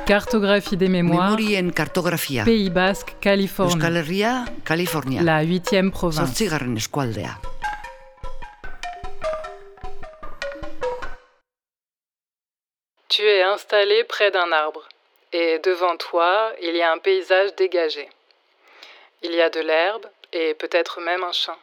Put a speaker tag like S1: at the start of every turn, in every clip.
S1: Cartographie des mémoires.
S2: Memorien kartografia.
S1: Pays Basque, Californie.
S2: Euskal Herria, California.
S1: La 8e province.
S2: 8. eskualdea.
S1: Tu es installé près d'un arbre et devant toi, il y a un paysage dégagé. Il y a de l'herbe et peut-être même un champ.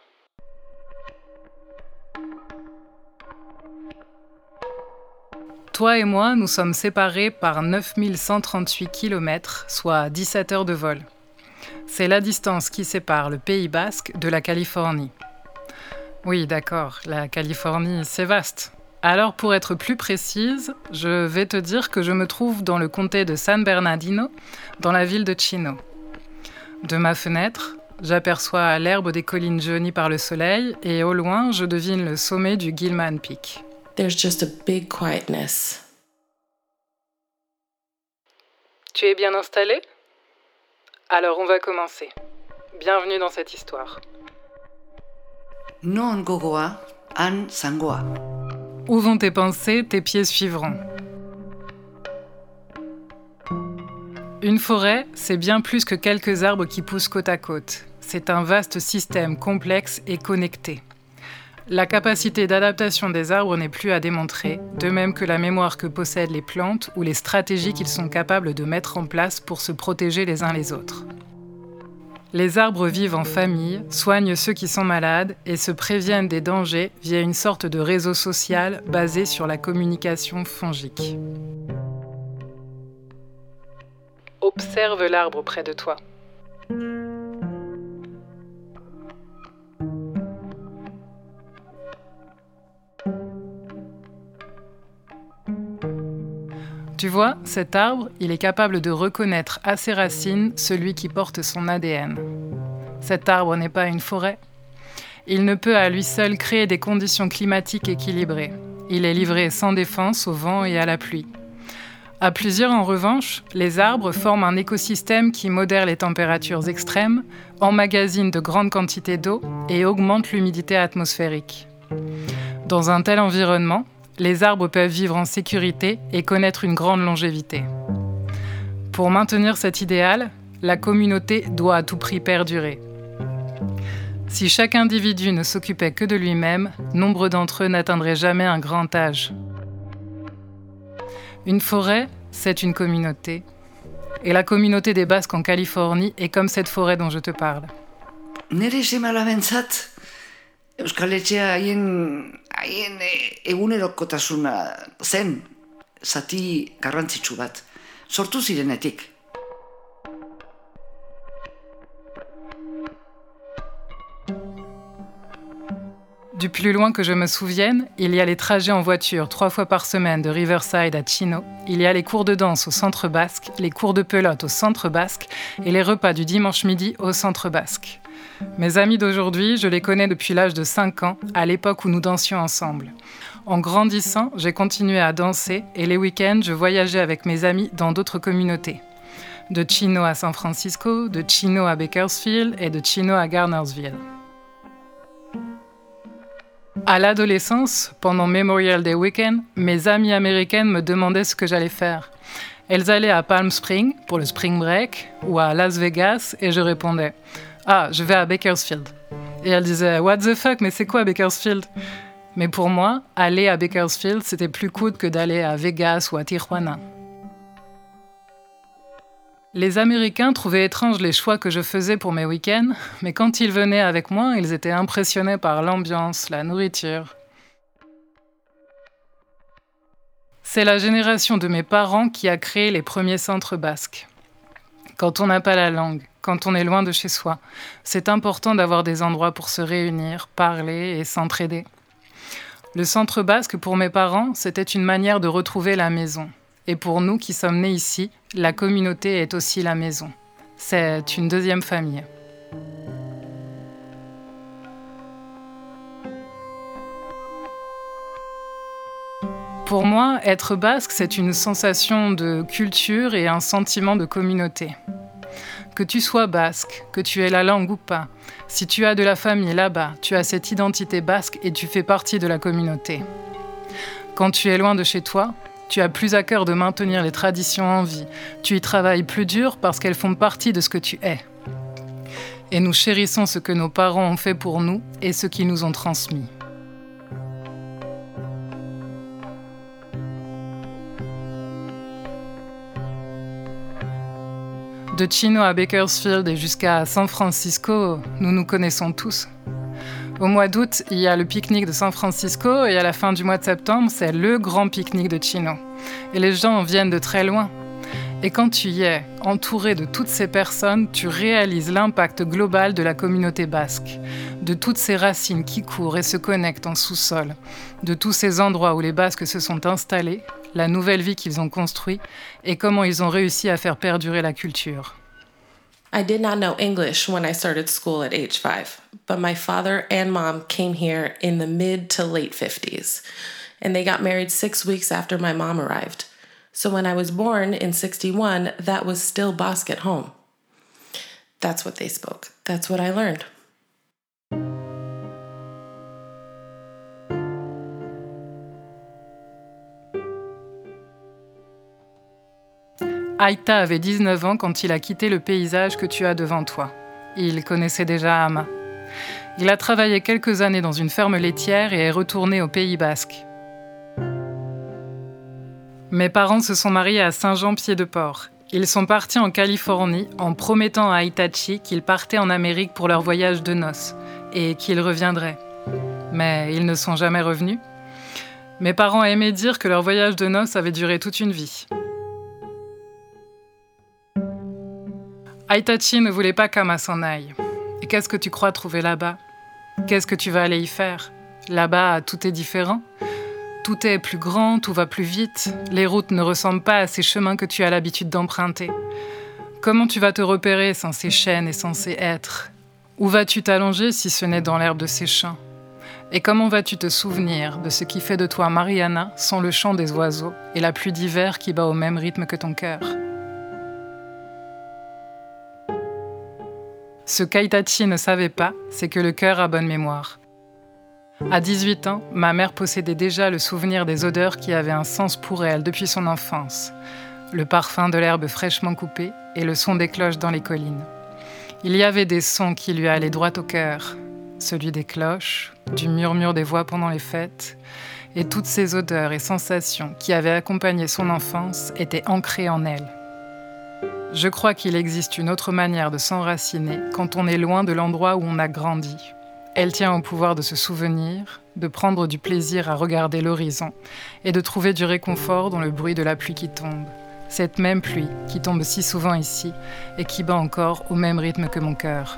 S1: Toi et moi, nous sommes séparés par 9138 km, soit 17 heures de vol. C'est la distance qui sépare le Pays Basque de la Californie. Oui, d'accord, la Californie, c'est vaste. Alors, pour être plus précise, je vais te dire que je me trouve dans le comté de San Bernardino, dans la ville de Chino. De ma fenêtre, j'aperçois l'herbe des collines jaunies par le soleil et au loin, je devine le sommet du Gilman Peak.
S3: There's just a big quietness.
S1: Tu es bien installé ? Alors on va commencer. Bienvenue dans cette histoire.
S2: Non gogoa, an zangoa.
S1: Où vont tes pensées, tes pieds suivront. Une forêt, c'est bien plus que quelques arbres qui poussent côte à côte. C'est un vaste système complexe et connecté. La capacité d'adaptation des arbres n'est plus à démontrer, de même que la mémoire que possèdent les plantes ou les stratégies qu'ils sont capables de mettre en place pour se protéger les uns les autres. Les arbres vivent en famille, soignent ceux qui sont malades et se préviennent des dangers via une sorte de réseau social basé sur la communication fongique. Observe l'arbre près de toi. Tu vois, cet arbre, il est capable de reconnaître à ses racines celui qui porte son ADN. Cet arbre n'est pas une forêt. Il ne peut à lui seul créer des conditions climatiques équilibrées. Il est livré sans défense au vent et à la pluie. À plusieurs, en revanche, les arbres forment un écosystème qui modère les températures extrêmes, emmagasine de grandes quantités d'eau et augmente l'humidité atmosphérique. Dans un tel environnement, les arbres peuvent vivre en sécurité et connaître une grande longévité. Pour maintenir cet idéal, la communauté doit à tout prix perdurer. Si chaque individu ne s'occupait que de lui-même, nombre d'entre eux n'atteindraient jamais un grand âge. Une forêt, c'est une communauté. Et la communauté des Basques en Californie est comme cette forêt dont je te parle.
S2: Nere semalabentzat, Euskal Etxea haien egunerokotasuna zen, zati garrantzitsu bat, sortu zirenetik.
S1: Du plus loin que je me souvienne, il y a les trajets en voiture 3 fois par semaine de Riverside à Chino, il y a les cours de danse au centre basque, les cours de pelote au centre basque et les repas du dimanche midi au centre basque. Mes amis d'aujourd'hui, je les connais depuis l'âge de 5 ans, à l'époque où nous dansions ensemble. En grandissant, j'ai continué à danser et les week-ends, je voyageais avec mes amis dans d'autres communautés. De Chino à San Francisco, de Chino à Bakersfield et de Chino à Garnersville. À l'adolescence, pendant Memorial Day Weekend, mes amies américaines me demandaient ce que j'allais faire. Elles allaient à Palm Springs pour le Spring Break ou à Las Vegas et je répondais « Ah, je vais à Bakersfield ». Et elles disaient « What the fuck, mais c'est quoi Bakersfield ?» Mais pour moi, aller à Bakersfield, c'était plus cool que d'aller à Vegas ou à Tijuana. Les Américains trouvaient étranges les choix que je faisais pour mes week-ends, mais quand ils venaient avec moi, ils étaient impressionnés par l'ambiance, la nourriture. C'est la génération de mes parents qui a créé les premiers centres basques. Quand on n'a pas la langue, quand on est loin de chez soi, c'est important d'avoir des endroits pour se réunir, parler et s'entraider. Le centre basque, pour mes parents, c'était une manière de retrouver la maison. Et pour nous qui sommes nés ici, la communauté est aussi la maison. C'est une deuxième famille. Pour moi, être basque, c'est une sensation de culture et un sentiment de communauté. Que tu sois basque, que tu aies la langue ou pas, si tu as de la famille là-bas, tu as cette identité basque et tu fais partie de la communauté. Quand tu es loin de chez toi, Tu as plus à cœur de maintenir les traditions en vie. Tu y travailles plus dur parce qu'elles font partie de ce que tu es. Et nous chérissons ce que nos parents ont fait pour nous et ce qu'ils nous ont transmis. De Chino à Bakersfield et jusqu'à San Francisco, nous nous connaissons tous. Au mois d'août, il y a le pique-nique de San Francisco et à la fin du mois de septembre, c'est le grand pique-nique de Chino. Et les gens viennent de très loin. Et quand tu y es, entouré de toutes ces personnes, tu réalises l'impact global de la communauté basque, de toutes ces racines qui courent et se connectent en sous-sol, de tous ces endroits où les Basques se sont installés, la nouvelle vie qu'ils ont construite et comment ils ont réussi à faire perdurer la culture.
S3: I did not know English when I started school at age 5, but my father and mom came here in the mid to late 50s, and they got married 6 weeks after my mom arrived. So when I was born in 61, that was still Basque at home. That's what they spoke. That's what I learned.
S1: Aïta avait 19 ans quand il a quitté le paysage que tu as devant toi. Il connaissait déjà Ama. Il a travaillé quelques années dans une ferme laitière et est retourné au Pays Basque. Mes parents se sont mariés à Saint-Jean-Pied-de-Port. Ils sont partis en Californie en promettant à Aïtachi qu'ils partaient en Amérique pour leur voyage de noces et qu'ils reviendraient. Mais ils ne sont jamais revenus. Mes parents aimaient dire que leur voyage de noces avait duré toute une vie. Aïtachi ne voulait pas qu'Ama s'en aille. Et qu'est-ce que tu crois trouver là-bas ? Qu'est-ce que tu vas aller y faire ? Là-bas, tout est différent. Tout est plus grand, tout va plus vite. Les routes ne ressemblent pas à ces chemins que tu as l'habitude d'emprunter. Comment tu vas te repérer sans ces chaînes et sans ces êtres ? Où vas-tu t'allonger si ce n'est dans l'herbe de ces champs ? Et comment vas-tu te souvenir de ce qui fait de toi Mariana sans le chant des oiseaux et la pluie d'hiver qui bat au même rythme que ton cœur ? Ce qu'Aïtachi ne savait pas, c'est que le cœur a bonne mémoire. À 18 ans, ma mère possédait déjà le souvenir des odeurs qui avaient un sens pour elle depuis son enfance. Le parfum de l'herbe fraîchement coupée et le son des cloches dans les collines. Il y avait des sons qui lui allaient droit au cœur. Celui des cloches, du murmure des voix pendant les fêtes, et toutes ces odeurs et sensations qui avaient accompagné son enfance étaient ancrées en elle. Je crois qu'il existe une autre manière de s'enraciner quand on est loin de l'endroit où on a grandi. Elle tient au pouvoir de se souvenir, de prendre du plaisir à regarder l'horizon et de trouver du réconfort dans le bruit de la pluie qui tombe. Cette même pluie qui tombe si souvent ici et qui bat encore au même rythme que mon cœur.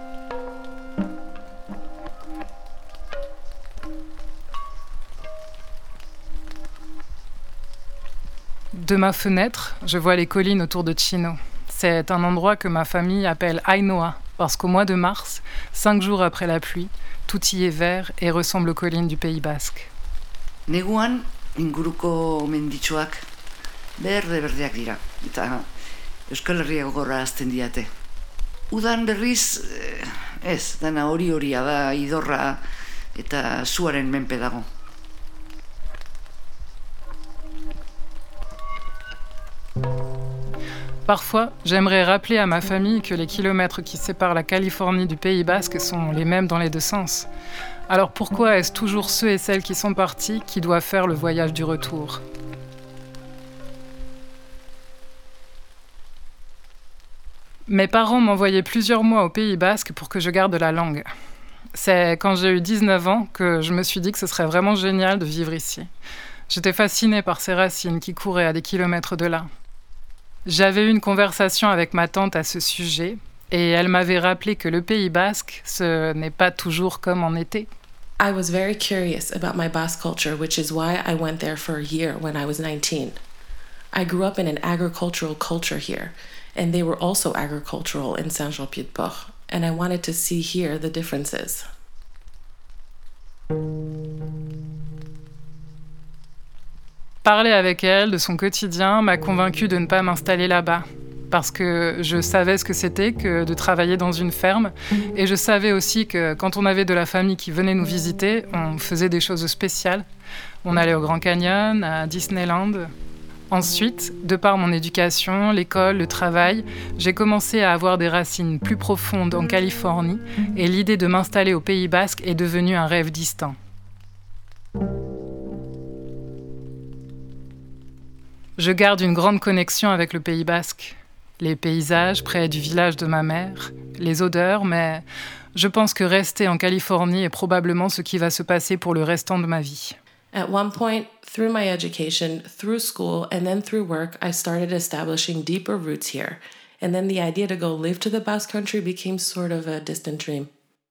S1: De ma fenêtre, je vois les collines autour de Chino. C'est un endroit que ma famille appelle Ainoa, parce qu'au mois de mars, 5 jours après la pluie, tout y est vert et ressemble aux collines du Pays Basque.
S2: Neguan, inguruko menditsuak berdeak dira, eta Euskal Herria gogorra hasten diate. Udan berriz, ez, dana hori-horia da, idorra eta zuaren menpe dago.
S1: Parfois, j'aimerais rappeler à ma famille que les kilomètres qui séparent la Californie du Pays Basque sont les mêmes dans les deux sens. Alors pourquoi est-ce toujours ceux et celles qui sont partis qui doivent faire le voyage du retour ? Mes parents m'envoyaient plusieurs mois au Pays Basque pour que je garde la langue. C'est quand j'ai eu 19 ans que je me suis dit que ce serait vraiment génial de vivre ici. J'étais fascinée par ces racines qui couraient à des kilomètres de là. J'avais eu une conversation avec ma tante à ce sujet et elle m'avait rappelé que le Pays Basque, ce n'est pas toujours comme en été.
S3: I was very curious about my Basque culture, which is why I went there for a year when I was 19. I grew up in an agricultural culture here, and they were also agricultural in Saint-Jean-Pied-de-Port, and I wanted to see here the differences.
S1: Parler avec elle de son quotidien m'a convaincue de ne pas m'installer là-bas, parce que je savais ce que c'était que de travailler dans une ferme, et je savais aussi que quand on avait de la famille qui venait nous visiter, on faisait des choses spéciales. On allait au Grand Canyon, à Disneyland, Ensuite, de par mon éducation, l'école, le travail, j'ai commencé à avoir des racines plus profondes en Californie et l'idée de m'installer au Pays Basque est devenue un rêve distant. Je garde une grande connexion avec le Pays Basque. Les paysages près du village de ma mère, les odeurs, mais je pense que rester en Californie est probablement ce qui va se passer pour le restant de ma vie.
S3: At one point, through my education, through school, and then through work, I started establishing deeper roots here. And then the idea to go live to the Basque Country became sort of a distant dream.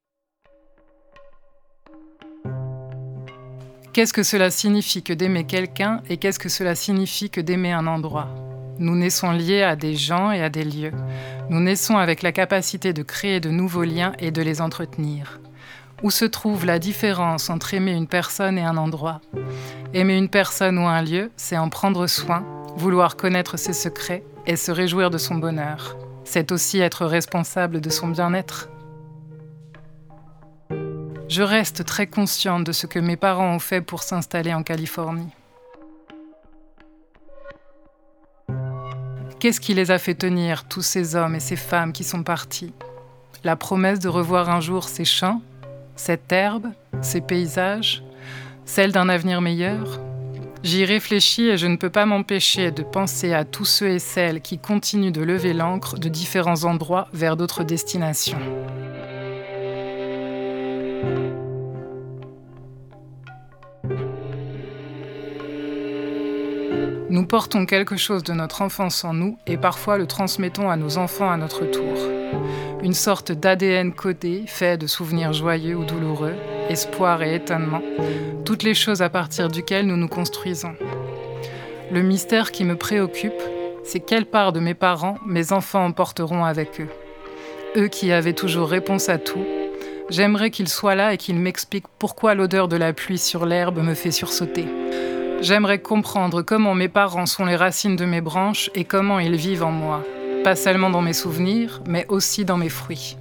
S1: Qu'est-ce que cela signifie que d'aimer quelqu'un et qu'est-ce que cela signifie que d'aimer un endroit ? Nous naissons liés à des gens et à des lieux. Nous naissons avec la capacité de créer de nouveaux liens et de les entretenir. Où se trouve la différence entre aimer une personne et un endroit ? Aimer une personne ou un lieu, c'est en prendre soin, vouloir connaître ses secrets et se réjouir de son bonheur. C'est aussi être responsable de son bien-être. Je reste très consciente de ce que mes parents ont fait pour s'installer en Californie. Qu'est-ce qui les a fait tenir, tous ces hommes et ces femmes qui sont partis ? La promesse de revoir un jour ces champs, cette herbe, ces paysages, celle d'un avenir meilleur ? J'y réfléchis et je ne peux pas m'empêcher de penser à tous ceux et celles qui continuent de lever l'ancre de différents endroits vers d'autres destinations. Nous portons quelque chose de notre enfance en nous et parfois le transmettons à nos enfants à notre tour. Une sorte d'ADN codé, fait de souvenirs joyeux ou douloureux, espoir et étonnement, toutes les choses à partir duquel nous nous construisons. Le mystère qui me préoccupe, c'est quelle part de mes parents mes enfants emporteront avec eux. Eux qui avaient toujours réponse à tout, j'aimerais qu'ils soient là et qu'ils m'expliquent pourquoi l'odeur de la pluie sur l'herbe me fait sursauter. J'aimerais comprendre comment mes parents sont les racines de mes branches et comment ils vivent en moi. Pas seulement dans mes souvenirs, mais aussi dans mes fruits.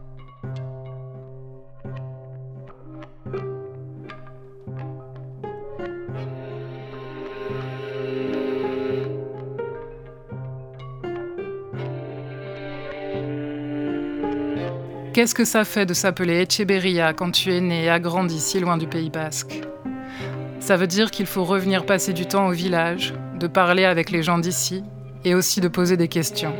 S1: Qu'est-ce que ça fait de s'appeler Etxeberria quand tu es né et a grandi si loin du Pays Basque ? Ça veut dire qu'il faut revenir passer du temps au village, de parler avec les gens d'ici et aussi de poser des questions.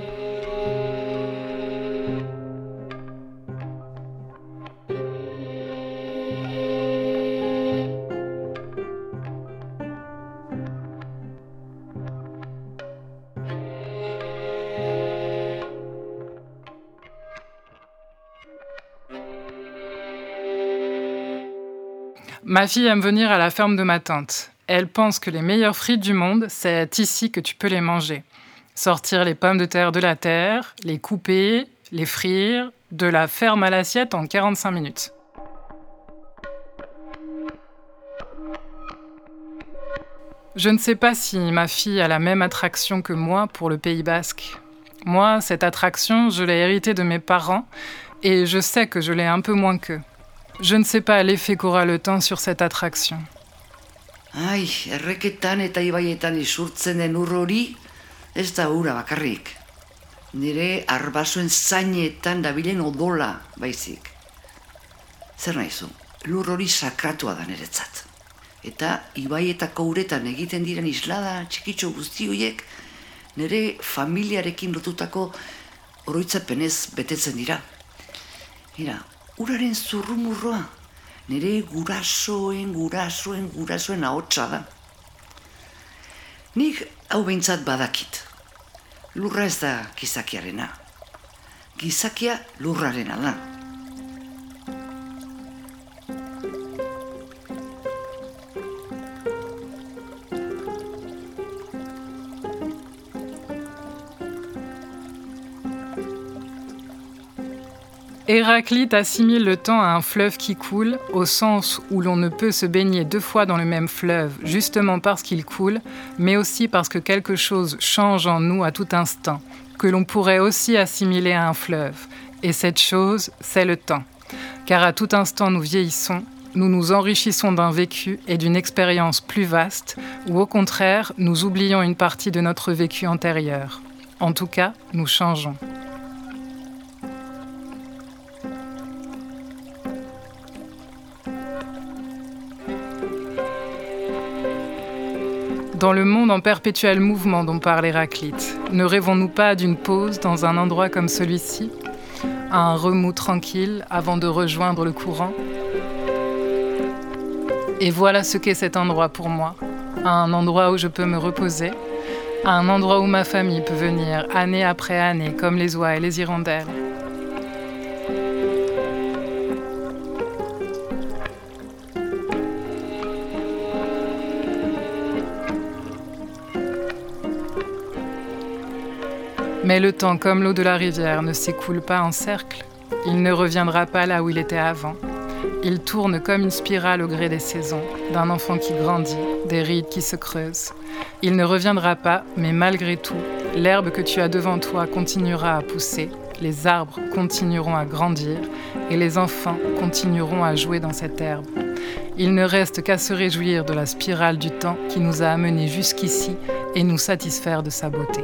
S1: Ma fille aime venir à la ferme de ma tante. Elle pense que les meilleures frites du monde, c'est ici que tu peux les manger. Sortir les pommes de terre de la terre, les couper, les frire, de la ferme à l'assiette en 45 minutes. Je ne sais pas si ma fille a la même attraction que moi pour le Pays Basque. Moi, cette attraction, je l'ai héritée de mes parents et je sais que je l'ai un peu moins qu'eux. Je ne sais pas l'effet qu'aura le temps sur cette attraction.
S2: Ai, erreketan eta ibaietan isurtzen den ur hori, ez da ura bakarrik. Nire arbasoen zainetan dabilen odola baizik. Zer nahizu, lur hori sakratua da niretzat. Eta ibaietako uretan egiten diren islada txikitxo guzti horiek nire familiarekin lotutako oroitzapenez betetzen dira. Mira, uraren zurrumurroa, nire gurasoen ahotsa da. Nik hau behintzat badakit. Lurra ez da gizakiarena. Gizakia lurrarena da.
S1: Héraclite assimile le temps à un fleuve qui coule, au sens où l'on ne peut se baigner 2 fois dans le même fleuve, justement parce qu'il coule, mais aussi parce que quelque chose change en nous à tout instant, que l'on pourrait aussi assimiler à un fleuve. Et cette chose, c'est le temps. Car à tout instant nous vieillissons, nous nous enrichissons d'un vécu et d'une expérience plus vaste, ou au contraire, nous oublions une partie de notre vécu antérieur. En tout cas, nous changeons. Dans le monde en perpétuel mouvement dont parle Héraclite, ne rêvons-nous pas d'une pause dans un endroit comme celui-ci, à un remous tranquille avant de rejoindre le courant ? Et voilà ce qu'est cet endroit pour moi, un endroit où je peux me reposer, un endroit où ma famille peut venir année après année comme les oies et les hirondelles. Mais le temps, comme l'eau de la rivière, ne s'écoule pas en cercle. Il ne reviendra pas là où il était avant. Il tourne comme une spirale au gré des saisons, d'un enfant qui grandit, des rides qui se creusent. Il ne reviendra pas, mais malgré tout, l'herbe que tu as devant toi continuera à pousser, les arbres continueront à grandir et les enfants continueront à jouer dans cette herbe. Il ne reste qu'à se réjouir de la spirale du temps qui nous a amenés jusqu'ici et nous satisfaire de sa beauté.